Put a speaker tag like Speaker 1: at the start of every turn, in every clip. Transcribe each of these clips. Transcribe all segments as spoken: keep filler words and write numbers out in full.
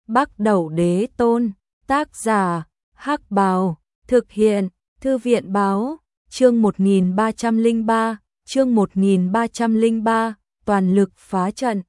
Speaker 1: Bắc Đẩu Đế Tôn, tác giả, Hắc Bào, thực hiện, Thư viện báo, chương một nghìn ba trăm lẻ ba, chương một nghìn ba trăm lẻ ba, toàn lực phá trận.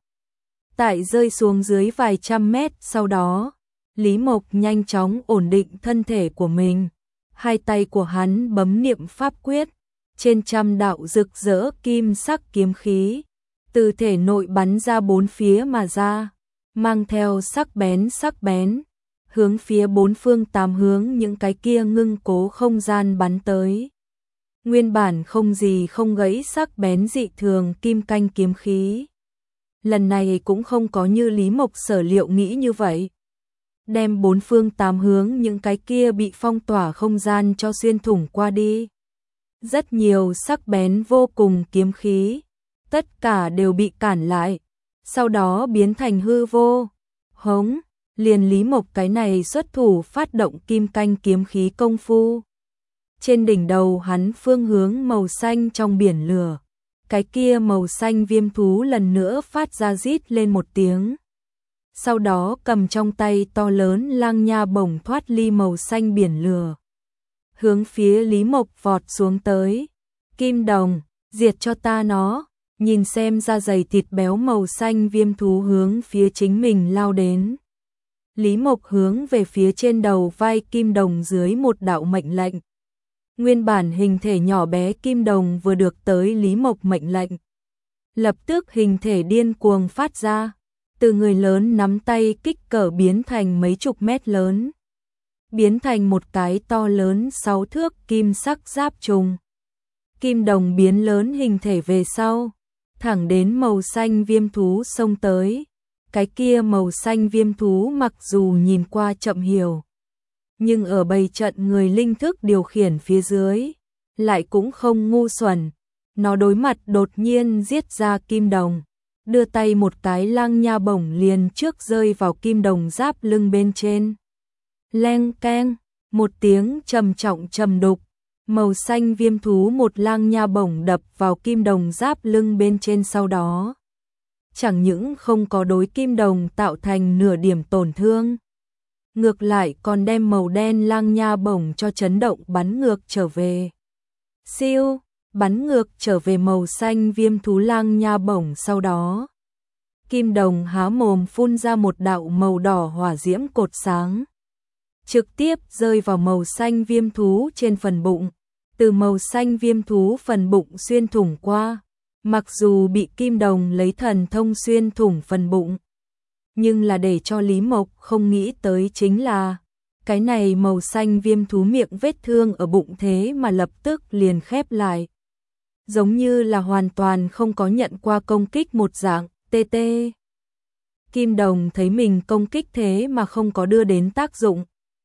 Speaker 1: Tại rơi xuống dưới vài trăm mét sau đó, Lý Mộc nhanh chóng ổn định thân thể của mình. Hai tay của hắn bấm niệm pháp quyết, trên trăm đạo rực rỡ kim sắc kiếm khí, từ thể nội bắn ra bốn phía mà ra, mang theo sắc bén sắc bén, hướng phía bốn phương tám hướng những cái kia ngưng cố không gian bắn tới. Nguyên bản không gì không gãy sắc bén dị thường kim canh kiếm khí. Lần này cũng không có như Lý Mộc sở liệu nghĩ như vậy. Đem bốn phương tám hướng những cái kia bị phong tỏa không gian cho xuyên thủng qua đi. Rất nhiều sắc bén vô cùng kiếm khí, tất cả đều bị cản lại, sau đó biến thành hư vô. Hống, liền Lý Mộc cái này xuất thủ phát động kim canh kiếm khí công phu. Trên đỉnh đầu hắn phương hướng màu xanh trong biển lửa, cái kia màu xanh viêm thú lần nữa phát ra rít lên một tiếng. Sau đó cầm trong tay to lớn lang nha bổng thoát ly màu xanh biển lửa, hướng phía Lý Mộc vọt xuống tới. Kim đồng, diệt cho ta nó. Nhìn xem da dày thịt béo màu xanh viêm thú hướng phía chính mình lao đến. Lý Mộc hướng về phía trên đầu vai kim đồng dưới một đạo mệnh lệnh. Nguyên bản hình thể nhỏ bé kim đồng vừa được tới Lý Mộc mệnh lệnh, lập tức hình thể điên cuồng phát ra, từ người lớn nắm tay kích cỡ biến thành mấy chục mét lớn, biến thành một cái to lớn sáu thước kim sắc giáp trùng. Kim đồng biến lớn hình thể về sau, thẳng đến màu xanh viêm thú xông tới. Cái kia màu xanh viêm thú mặc dù nhìn qua chậm hiểu, nhưng ở bầy trận người linh thức điều khiển phía dưới, lại cũng không ngu xuẩn. Nó đối mặt đột nhiên giết ra kim đồng, đưa tay một cái lang nha bổng liền trước rơi vào kim đồng giáp lưng bên trên. Leng keng, một tiếng trầm trọng trầm đục, màu xanh viêm thú một lang nha bổng đập vào kim đồng giáp lưng bên trên, sau đó chẳng những không có đối kim đồng tạo thành nửa điểm tổn thương, ngược lại còn đem màu đen lang nha bổng cho chấn động bắn ngược trở về. Siêu, bắn ngược trở về màu xanh viêm thú lang nha bổng, sau đó kim đồng há mồm phun ra một đạo màu đỏ hỏa diễm cột sáng, trực tiếp rơi vào màu xanh viêm thú trên phần bụng. Từ màu xanh viêm thú phần bụng xuyên thủng qua, mặc dù bị kim đồng lấy thần thông xuyên thủng phần bụng, nhưng là để cho Lý Mộc không nghĩ tới chính là, cái này màu xanh viêm thú miệng vết thương ở bụng thế mà lập tức liền khép lại, giống như là hoàn toàn không có nhận qua công kích một dạng. Tê tê. Kim đồng thấy mình công kích thế mà không có đưa đến tác dụng,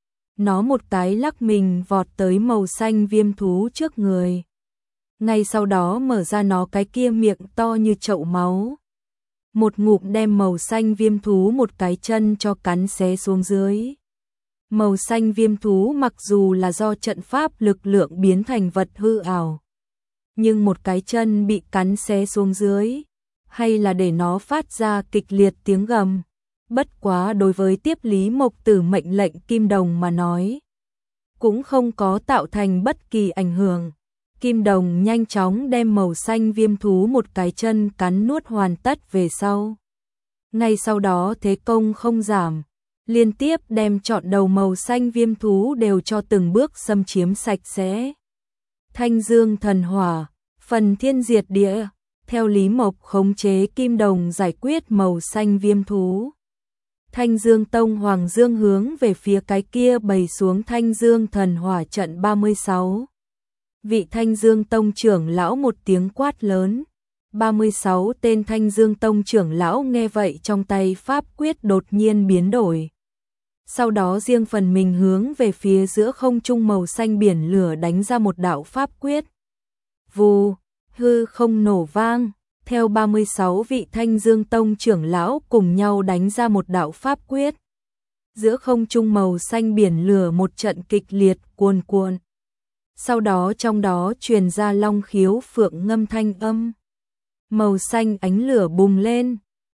Speaker 1: nó một cái lắc mình vọt tới màu xanh viêm thú trước người. Ngay sau đó mở ra nó cái kia miệng to như chậu máu, một ngụm đem màu xanh viêm thú một cái chân cho cắn xé xuống dưới. Màu xanh viêm thú mặc dù là do trận pháp lực lượng biến thành vật hư ảo, nhưng một cái chân bị cắn xé xuống dưới, hay là để nó phát ra kịch liệt tiếng gầm. Bất quá đối với tiếp Lý Mộc Tử mệnh lệnh kim đồng mà nói, cũng không có tạo thành bất kỳ ảnh hưởng. Kim đồng nhanh chóng đem màu xanh viêm thú một cái chân cắn nuốt hoàn tất về sau. Ngay sau đó thế công không giảm, liên tiếp đem trọn đầu màu xanh viêm thú đều cho từng bước xâm chiếm sạch sẽ. Thanh dương thần hỏa, phần thiên diệt địa, theo Lý Mộc khống chế kim đồng giải quyết màu xanh viêm thú. Thanh Dương Tông Hoàng Dương hướng về phía cái kia bày xuống Thanh Dương thần hỏa trận ba mươi sáu. Vị Thanh Dương Tông trưởng lão một tiếng quát lớn. ba mươi sáu tên Thanh Dương Tông trưởng lão nghe vậy trong tay pháp quyết đột nhiên biến đổi. Sau đó riêng phần mình hướng về phía giữa không trung màu xanh biển lửa đánh ra một đạo pháp quyết. Vù, hư không nổ vang. Theo ba mươi sáu vị Thanh Dương Tông trưởng lão cùng nhau đánh ra một đạo pháp quyết. Giữa không trung màu xanh biển lửa một trận kịch liệt cuồn cuộn. Sau đó trong đó truyền ra long khiếu phượng ngâm thanh âm. Màu xanh ánh lửa bùng lên,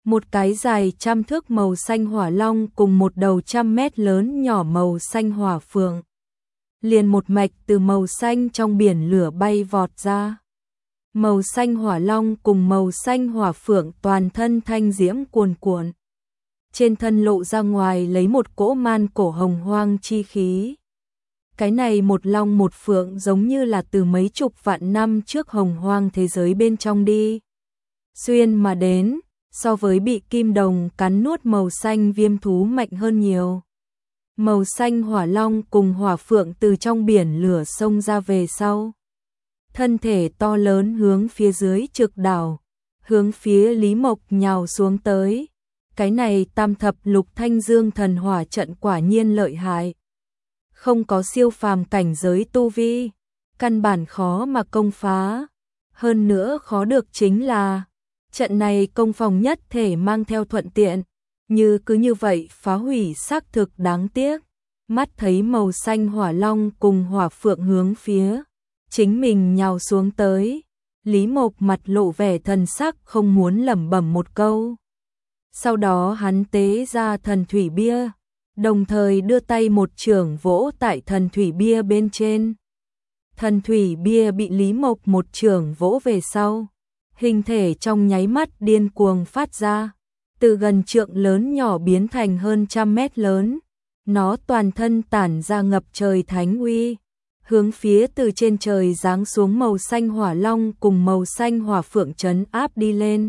Speaker 1: Một cái dài trăm thước màu xanh hỏa long cùng một đầu trăm mét lớn nhỏ màu xanh hỏa phượng. Liền một mạch từ màu xanh trong biển lửa bay vọt ra. Màu xanh hỏa long cùng màu xanh hỏa phượng toàn thân thanh diễm cuồn cuộn. Trên thân lộ ra ngoài lấy một cỗ man cổ hồng hoang chi khí. Cái này một long một phượng giống như là từ mấy chục vạn năm trước hồng hoang thế giới bên trong đi. Xuyên mà đến, so với bị kim đồng cắn nuốt màu xanh viêm thú mạnh hơn nhiều. Màu xanh hỏa long cùng hỏa phượng từ trong biển lửa xông ra về sau. Thân thể to lớn hướng phía dưới trực đảo, hướng phía Lý Mộc nhào xuống tới. Cái này tam thập lục thanh dương thần hỏa trận quả nhiên lợi hại. Không có siêu phàm cảnh giới tu vi, căn bản khó mà công phá. Hơn nữa khó được chính là, trận này công phòng nhất thể mang theo thuận tiện, như cứ như vậy phá hủy xác thực đáng tiếc. Mắt thấy màu xanh hỏa long cùng hỏa phượng hướng phía chính mình nhào xuống tới, Lý Mộc mặt lộ vẻ thần sắc không muốn lẩm bẩm một câu. Sau đó hắn tế ra thần thủy bia, đồng thời đưa tay một chưởng vỗ tại thần thủy bia bên trên. Thần thủy bia bị Lý Mộc một chưởng vỗ về sau, hình thể trong nháy mắt điên cuồng phát ra, từ gần trượng lớn nhỏ biến thành hơn trăm mét lớn. Nó toàn thân tản ra ngập trời thánh uy, hướng phía từ trên trời giáng xuống màu xanh hỏa long cùng màu xanh hỏa phượng trấn áp đi lên.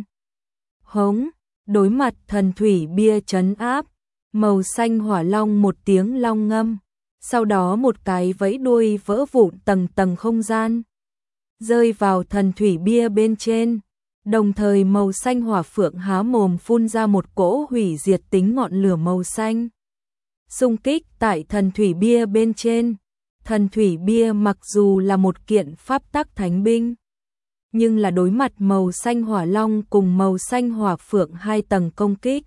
Speaker 1: Hống, đối mặt thần thủy bia trấn áp, màu xanh hỏa long một tiếng long ngâm, sau đó một cái vẫy đuôi vỡ vụn tầng tầng không gian, rơi vào thần thủy bia bên trên. Đồng thời màu xanh hỏa phượng há mồm phun ra một cỗ hủy diệt tính ngọn lửa màu xanh. Xung kích tại thần thủy bia bên trên. Thần thủy bia mặc dù là một kiện pháp tắc thánh binh, nhưng là đối mặt màu xanh hỏa long cùng màu xanh hỏa phượng hai tầng công kích,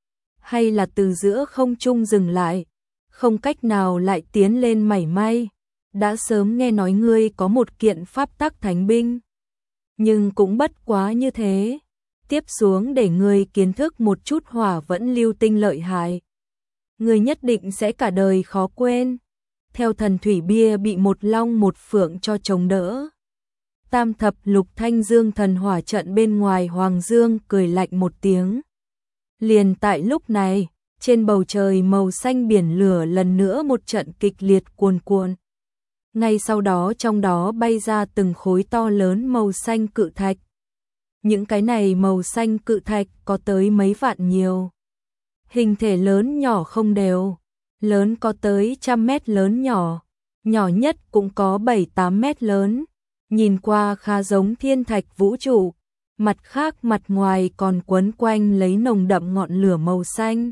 Speaker 1: hay là từ giữa không trung dừng lại, không cách nào lại tiến lên mảy may. Đã sớm nghe nói ngươi có một kiện pháp tắc thánh binh, nhưng cũng bất quá như thế. Tiếp xuống để ngươi kiến thức một chút hỏa vẫn lưu tinh lợi hại, ngươi nhất định sẽ cả đời khó quên. Theo thần thủy bia bị một long một phượng cho chống đỡ, tam thập lục thanh dương thần hỏa trận bên ngoài Hoàng Dương cười lạnh một tiếng. Liền tại lúc này, trên bầu trời màu xanh biển lửa lần nữa một trận kịch liệt cuồn cuộn. Ngay sau đó trong đó bay ra từng khối to lớn màu xanh cự thạch. Những cái này màu xanh cự thạch có tới mấy vạn nhiều. Hình thể lớn nhỏ không đều, lớn có tới trăm mét lớn nhỏ, nhỏ nhất cũng có bảy tám mét lớn, nhìn qua khá giống thiên thạch vũ trụ, mặt khác mặt ngoài còn quấn quanh lấy nồng đậm ngọn lửa màu xanh.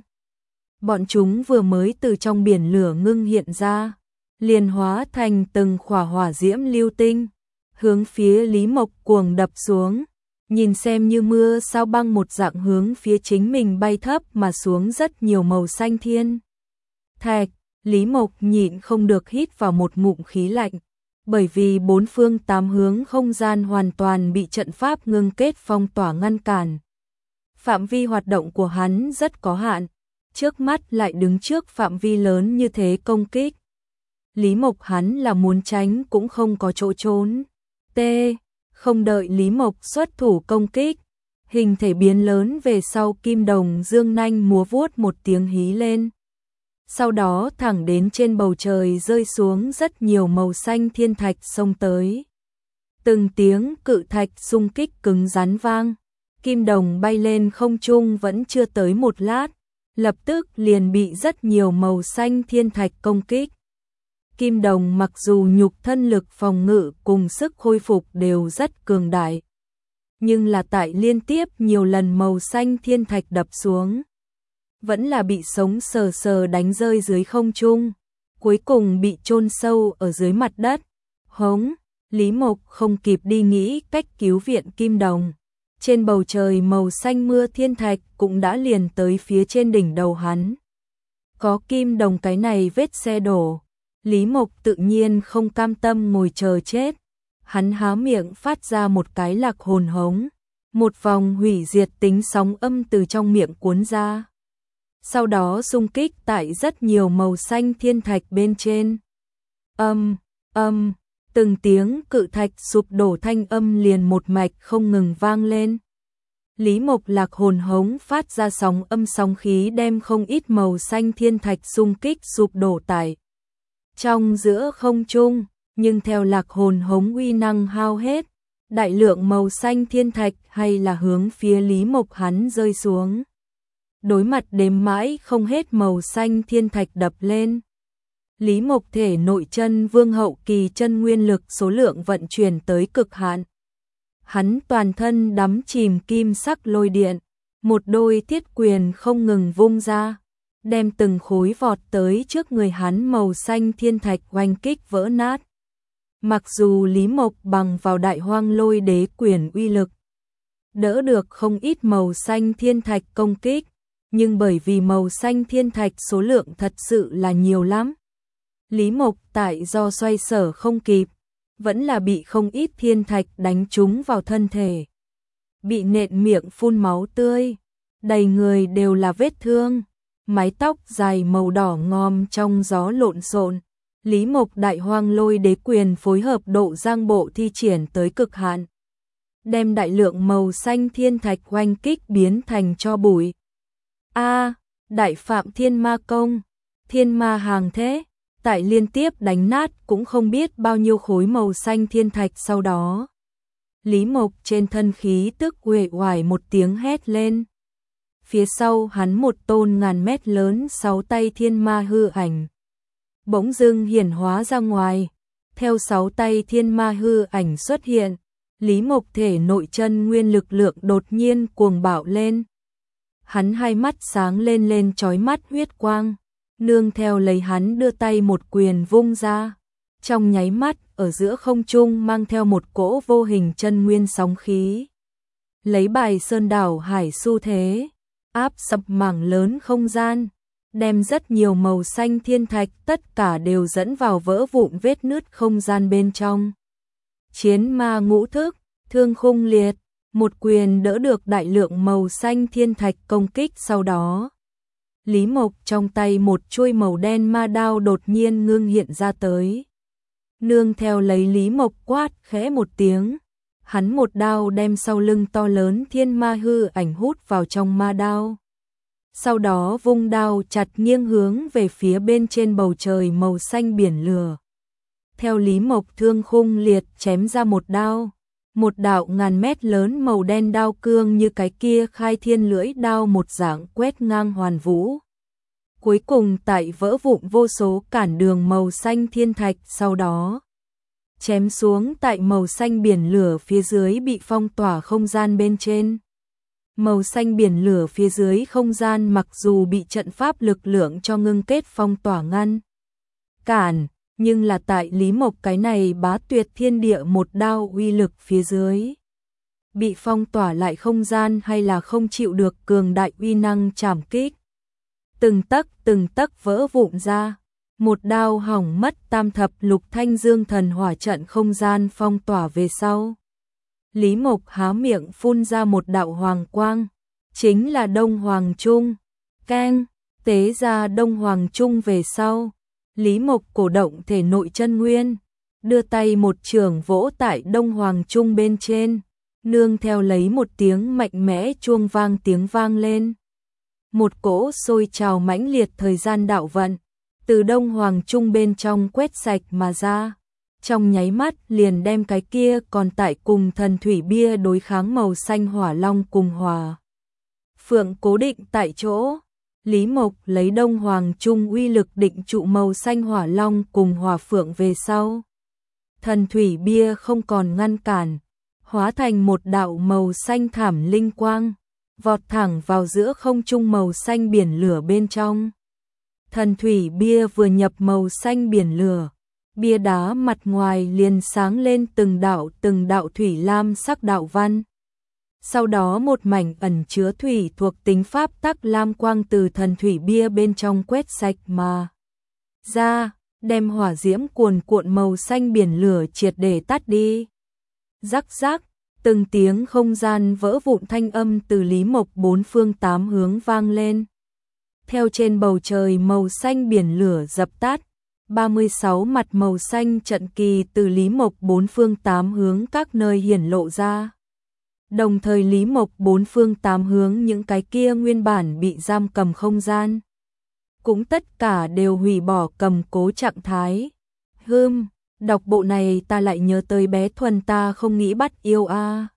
Speaker 1: Bọn chúng vừa mới từ trong biển lửa ngưng hiện ra, liền hóa thành từng khỏa hỏa diễm lưu tinh, hướng phía Lý Mộc cuồng đập xuống. Nhìn xem như mưa sao băng một dạng hướng phía chính mình bay thấp mà xuống rất nhiều màu xanh thiên thạch. Lý Mộc nhịn không được hít vào một ngụm khí lạnh, bởi vì bốn phương tám hướng không gian hoàn toàn bị trận pháp ngưng kết phong tỏa ngăn cản. Phạm vi hoạt động của hắn rất có hạn, trước mắt lại đứng trước phạm vi lớn như thế công kích. Lý Mộc hắn là muốn tránh cũng không có chỗ trốn. T. Không đợi Lý Mộc xuất thủ công kích, hình thể biến lớn về sau kim đồng dương nanh múa vuốt một tiếng hí lên. Sau đó thẳng đến trên bầu trời rơi xuống rất nhiều màu xanh thiên thạch xông tới. Từng tiếng cự thạch xung kích cứng rắn vang, kim đồng bay lên không trung vẫn chưa tới một lát, lập tức liền bị rất nhiều màu xanh thiên thạch công kích. Kim đồng mặc dù nhục thân lực phòng ngự cùng sức khôi phục đều rất cường đại, nhưng là tại liên tiếp nhiều lần màu xanh thiên thạch đập xuống, vẫn là bị sống sờ sờ đánh rơi dưới không trung, cuối cùng bị chôn sâu ở dưới mặt đất. Hống, Lý Mộc không kịp đi nghĩ cách cứu viện kim đồng. Trên bầu trời màu xanh mưa thiên thạch cũng đã liền tới phía trên đỉnh đầu hắn. Có kim đồng cái này vết xe đổ, Lý Mộc tự nhiên không cam tâm ngồi chờ chết. Hắn há miệng phát ra một cái lạc hồn hống. Một vòng hủy diệt tính sóng âm từ trong miệng cuốn ra. Sau đó xung kích tại rất nhiều màu xanh thiên thạch bên trên. Âm, âm, từng tiếng cự thạch sụp đổ thanh âm liền một mạch không ngừng vang lên. Lý Mộc Lạc hồn hống phát ra sóng âm sóng khí đem không ít màu xanh thiên thạch xung kích sụp đổ tại trong giữa không trung, nhưng theo Lạc hồn hống uy năng hao hết, đại lượng màu xanh thiên thạch hay là hướng phía Lý Mộc hắn rơi xuống. Đối mặt đếm mãi không hết màu xanh thiên thạch đập lên. Lý Mộc thể nội chân vương hậu kỳ chân nguyên lực số lượng vận chuyển tới cực hạn. Hắn toàn thân đắm chìm kim sắc lôi điện, một đôi thiết quyền không ngừng vung ra, đem từng khối vọt tới trước người hắn màu xanh thiên thạch oanh kích vỡ nát. Mặc dù Lý Mộc bằng vào đại hoang lôi đế quyền uy lực, đỡ được không ít màu xanh thiên thạch công kích, nhưng bởi vì màu xanh thiên thạch số lượng thật sự là nhiều lắm. Lý Mộc tại do xoay sở không kịp, vẫn là bị không ít thiên thạch đánh trúng vào thân thể. Bị nện miệng phun máu tươi, đầy người đều là vết thương, mái tóc dài màu đỏ ngòm trong gió lộn xộn. Lý Mộc đại hoang lôi đế quyền phối hợp độ giang bộ thi triển tới cực hạn, đem đại lượng màu xanh thiên thạch oanh kích biến thành tro bụi. A, đại phạm thiên ma công, thiên ma hàng thế, tại liên tiếp đánh nát cũng không biết bao nhiêu khối màu xanh thiên thạch sau đó. Lý Mộc trên thân khí tức uể oải một tiếng hét lên. Phía sau hắn một tôn ngàn mét lớn sáu tay thiên ma hư ảnh bỗng dưng hiển hóa ra ngoài. Theo sáu tay thiên ma hư ảnh xuất hiện, Lý Mộc thể nội chân nguyên lực lượng đột nhiên cuồng bạo lên. Hắn hai mắt sáng lên lên chói mắt huyết quang, nương theo lấy hắn đưa tay một quyền vung ra. Trong nháy mắt, ở giữa không trung mang theo một cỗ vô hình chân nguyên sóng khí. Lấy bài sơn đảo hải xu thế, áp sập mảng lớn không gian, đem rất nhiều màu xanh thiên thạch tất cả đều dẫn vào vỡ vụn vết nứt không gian bên trong. Chiến ma ngũ thức, thương khung liệt, một quyền đỡ được đại lượng màu xanh thiên thạch công kích sau đó. Lý Mộc trong tay một chuôi màu đen ma đao đột nhiên ngưng hiện ra tới. Nương theo lấy Lý Mộc quát khẽ một tiếng, hắn một đao đem sau lưng to lớn thiên ma hư ảnh hút vào trong ma đao. Sau đó vung đao chặt nghiêng hướng về phía bên trên bầu trời màu xanh biển lửa. Theo Lý Mộc thương khung liệt chém ra một đao, một đạo ngàn mét lớn màu đen đao cương như cái kia khai thiên lưỡi đao một dạng quét ngang hoàn vũ. Cuối cùng tại vỡ vụn vô số cản đường màu xanh thiên thạch sau đó. Chém xuống tại màu xanh biển lửa phía dưới bị phong tỏa không gian bên trên. Màu xanh biển lửa phía dưới không gian mặc dù bị trận pháp lực lượng cho ngưng kết phong tỏa ngăn cản, nhưng là tại Lý Mộc cái này bá tuyệt thiên địa một đao uy lực phía dưới. Bị phong tỏa lại không gian hay là không chịu được cường đại uy năng trảm kích. Từng tấc từng tấc vỡ vụn ra, một đao hỏng mất tam thập lục thanh dương thần hỏa trận không gian phong tỏa về sau. Lý Mộc há miệng phun ra một đạo hoàng quang, chính là Đông Hoàng Trung. Keng, tế ra Đông Hoàng Trung về sau, Lý Mộc cổ động thể nội chân nguyên, đưa tay một chưởng vỗ tại Đông Hoàng Trung bên trên, nương theo lấy một tiếng mạnh mẽ chuông vang tiếng vang lên. Một cỗ sôi trào mãnh liệt thời gian đạo vận, từ Đông Hoàng Trung bên trong quét sạch mà ra. Trong nháy mắt liền đem cái kia còn tại cùng thần thủy bia đối kháng màu xanh hỏa long cùng hòa phượng cố định tại chỗ. Lý Mộc lấy Đông Hoàng Trung uy lực định trụ màu xanh hỏa long cùng hòa phượng về sau. Thần thủy bia không còn ngăn cản, hóa thành một đạo màu xanh thảm linh quang, vọt thẳng vào giữa không trung màu xanh biển lửa bên trong. Thần thủy bia vừa nhập màu xanh biển lửa, bia đá mặt ngoài liền sáng lên từng đạo từng đạo thủy lam sắc đạo văn. Sau đó một mảnh ẩn chứa thủy thuộc tính pháp tắc lam quang từ thần thủy bia bên trong quét sạch mà ra, đem hỏa diễm cuồn cuộn màu xanh biển lửa triệt để tắt đi. Rắc rắc, Từng tiếng không gian vỡ vụn thanh âm từ Lý Mộc bốn phương tám hướng vang lên. Theo trên bầu trời màu xanh biển lửa dập tắt, ba mươi sáu mặt màu xanh trận kỳ từ Lý Mộc bốn phương tám hướng các nơi hiển lộ ra. Đồng thời Lý Mộc bốn phương tám hướng những cái kia nguyên bản bị giam cầm không gian cũng tất cả đều hủy bỏ cầm cố trạng thái. Hừm, đọc bộ này ta lại nhớ tới bé Thuần ta không nghĩ bắt yêu a.